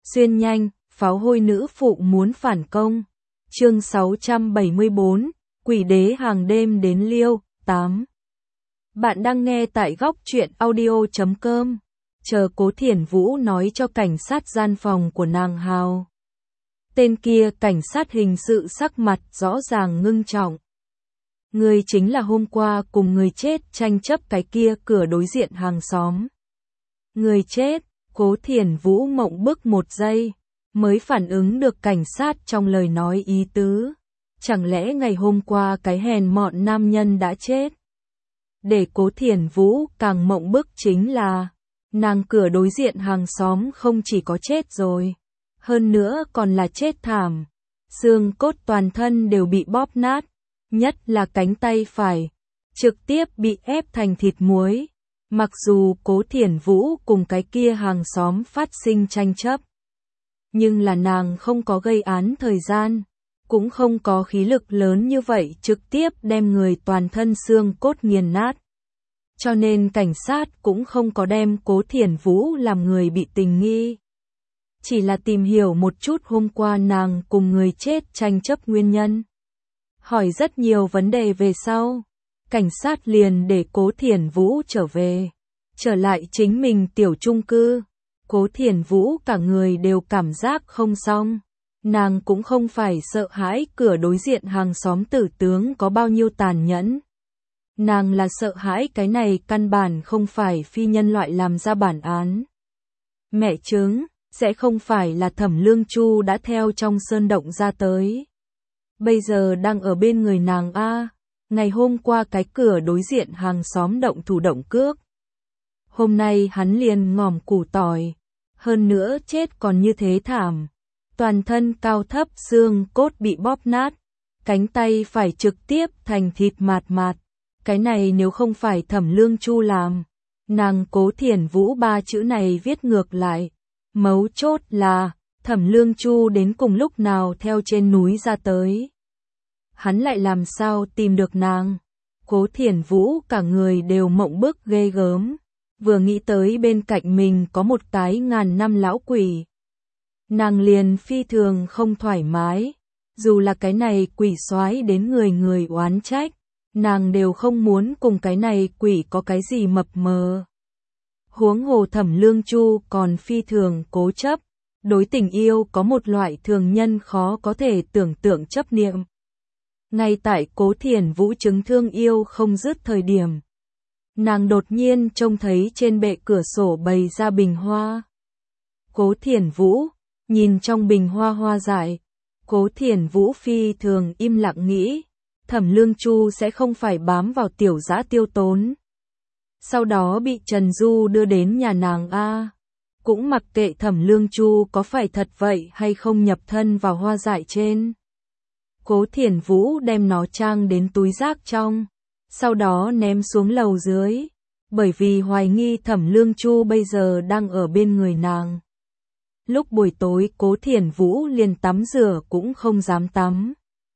Xuyên nhanh, pháo hôi nữ phụ muốn phản công. Chương 674, Quỷ đế hàng đêm đến Liêu, 8. Bạn đang nghe tại góc truyện audio.com. Chờ Cố Thiển Vũ nói cho cảnh sát gian phòng của nàng Hào. Tên kia cảnh sát hình sự sắc mặt rõ ràng ngưng trọng. Người chính là hôm qua cùng người chết tranh chấp cái kia cửa đối diện hàng xóm. Người chết, Cố Thiển Vũ mộng bức một giây, mới phản ứng được cảnh sát trong lời nói ý tứ. Chẳng lẽ ngày hôm qua cái hèn mọn nam nhân đã chết? Để Cố Thiển Vũ càng mộng bức chính là, nàng cửa đối diện hàng xóm không chỉ có chết rồi, hơn nữa còn là chết thảm. Xương cốt toàn thân đều bị bóp nát, nhất là cánh tay phải, trực tiếp bị ép thành thịt muối. Mặc dù Cố Thiển Vũ cùng cái kia hàng xóm phát sinh tranh chấp, nhưng là nàng không có gây án thời gian, cũng không có khí lực lớn như vậy trực tiếp đem người toàn thân xương cốt nghiền nát. Cho nên cảnh sát cũng không có đem Cố Thiển Vũ làm người bị tình nghi. Chỉ là tìm hiểu một chút hôm qua nàng cùng người chết tranh chấp nguyên nhân. Hỏi rất nhiều vấn đề về sau, cảnh sát liền để Cố Thiển Vũ trở về, trở lại chính mình tiểu chung cư. Cố Thiển Vũ cả người đều cảm giác không xong. Nàng cũng không phải sợ hãi cửa đối diện hàng xóm tử tướng có bao nhiêu tàn nhẫn. Nàng là sợ hãi cái này căn bản không phải phi nhân loại làm ra bản án. Mẹ chứng, sẽ không phải là Thẩm Lương Chu đã theo trong sơn động ra tới. Bây giờ đang ở bên người nàng a. Ngày hôm qua cái cửa đối diện hàng xóm động thủ động cước. Hôm nay hắn liền ngòm củ tỏi. Hơn nữa chết còn như thế thảm. Toàn thân cao thấp xương cốt bị bóp nát. Cánh tay phải trực tiếp thành thịt mạt mạt. Cái này nếu không phải Thẩm Lương Chu làm, nàng Cố Thiển Vũ ba chữ này viết ngược lại. Mấu chốt là, Thẩm Lương Chu đến cùng lúc nào theo trên núi ra tới. Hắn lại làm sao tìm được nàng. Cố Thiển Vũ cả người đều mộng bức ghê gớm. Vừa nghĩ tới bên cạnh mình có một cái ngàn năm lão quỷ, nàng liền phi thường không thoải mái. Dù là cái này quỷ soái đến người người oán trách, nàng đều không muốn cùng cái này quỷ có cái gì mập mờ. Huống hồ Thẩm Lương Chu còn phi thường cố chấp, đối tình yêu có một loại thường nhân khó có thể tưởng tượng chấp niệm. Ngay tại Cố Thiển Vũ chứng thương yêu không dứt thời điểm, nàng đột nhiên trông thấy trên bệ cửa sổ bày ra bình hoa. Cố Thiển Vũ nhìn trong bình hoa hoa dại. Cố Thiển Vũ phi thường im lặng nghĩ, Thẩm Lương Chu sẽ không phải bám vào tiểu dã Tiêu Tốn, sau đó bị Trần Du đưa đến nhà nàng a. Cũng mặc kệ Thẩm Lương Chu có phải thật vậy hay không nhập thân vào hoa dại trên. Cố Thiển Vũ đem nó trang đến túi rác trong, sau đó ném xuống lầu dưới, bởi vì hoài nghi Thẩm Lương Chu bây giờ đang ở bên người nàng. Lúc buổi tối Cố Thiển Vũ liền tắm rửa cũng không dám tắm.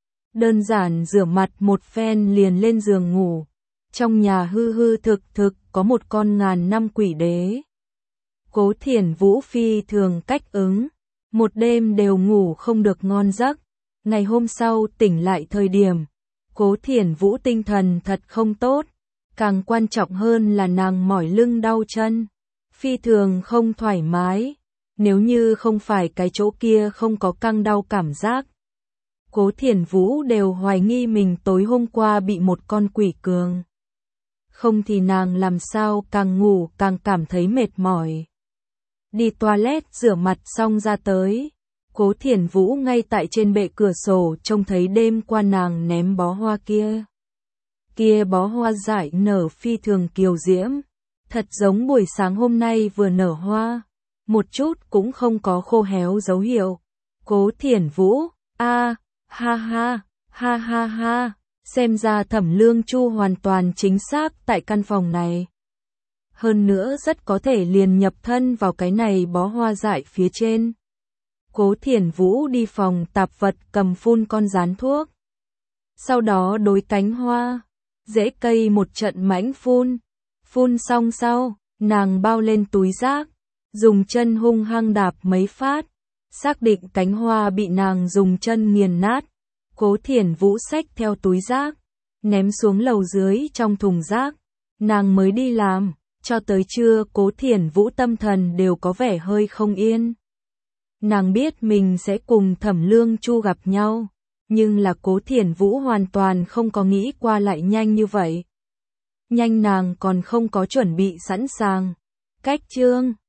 Đơn giản rửa mặt một phen liền lên giường ngủ. Trong nhà hư hư thực thực có một con ngàn năm quỷ đế. Cố Thiển Vũ phi thường cách ứng, một đêm đều ngủ không được ngon giấc. Ngày hôm sau tỉnh lại thời điểm, Cố Thiển Vũ tinh thần thật không tốt. Càng quan trọng hơn là nàng mỏi lưng đau chân, phi thường không thoải mái. Nếu như không phải cái chỗ kia không có căng đau cảm giác, Cố Thiển Vũ đều hoài nghi mình tối hôm qua bị một con quỷ cường. Không thì nàng làm sao càng ngủ càng cảm thấy mệt mỏi. Đi toilet rửa mặt xong ra tới, Cố Thiển Vũ ngay tại trên bệ cửa sổ trông thấy đêm qua nàng ném bó hoa kia. Kia bó hoa dại nở phi thường kiều diễm, thật giống buổi sáng hôm nay vừa nở hoa, một chút cũng không có khô héo dấu hiệu. Cố Thiển Vũ, ha ha, xem ra Thẩm Lương Chu hoàn toàn chính xác tại căn phòng này. Hơn nữa rất có thể liền nhập thân vào cái này bó hoa dại phía trên. Cố Thiển Vũ đi phòng tạp vật cầm phun con rán thuốc. Sau đó đối cánh hoa, rễ cây một trận mãnh phun. Phun xong sau, nàng bao lên túi rác, dùng chân hung hăng đạp mấy phát, Xác định cánh hoa bị nàng dùng chân nghiền nát, Cố Thiển Vũ xách theo túi rác, ném xuống lầu dưới trong thùng rác, nàng mới đi làm. Cho tới trưa Cố Thiển Vũ tâm thần đều có vẻ hơi không yên. Nàng biết mình sẽ cùng Thẩm Lương Chu gặp nhau, nhưng là Cố Thiển Vũ hoàn toàn không có nghĩ qua lại nhanh như vậy. Nhanh nàng còn không có chuẩn bị sẵn sàng. Cách chương